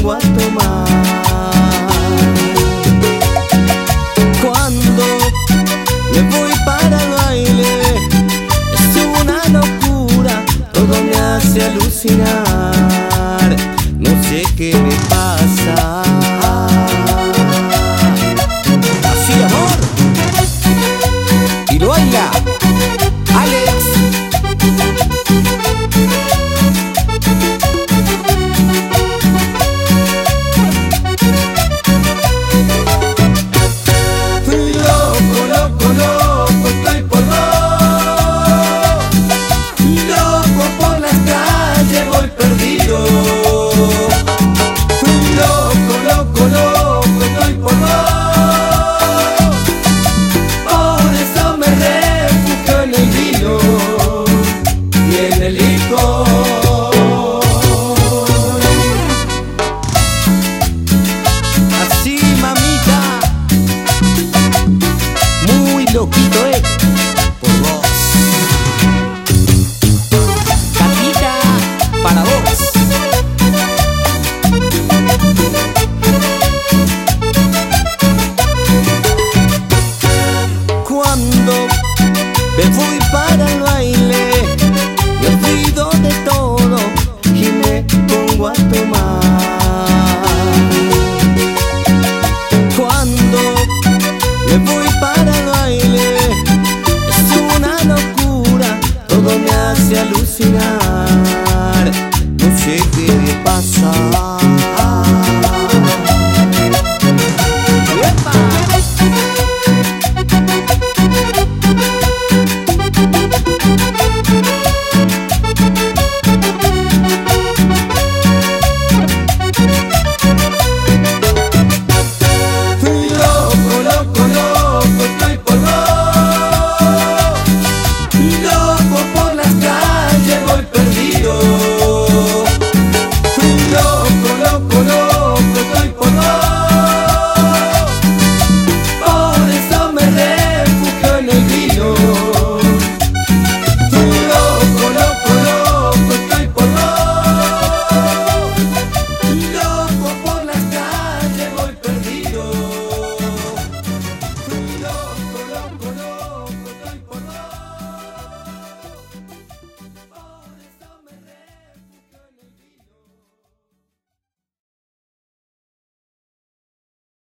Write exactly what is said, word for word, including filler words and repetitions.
pongo a tomar. Cuando me voy para el baile es una locura, todo me hace alucinar, no sé qué me pasa. Así, amor, y lo baila Alex. Loco, loco, loco, estoy por vos. Loco por las calles voy perdido. Loco, loco, loco, estoy por vos. Por eso me refugio en el vino y en el licor. Así, mamita, muy loquito, eh, por vos. Capita para vos. Cuando me voy para el baile me olvido de todo y me pongo a tomar. Cuando me voy para el baile es una locura, todo me hace alucinar, no sé qué me pasa.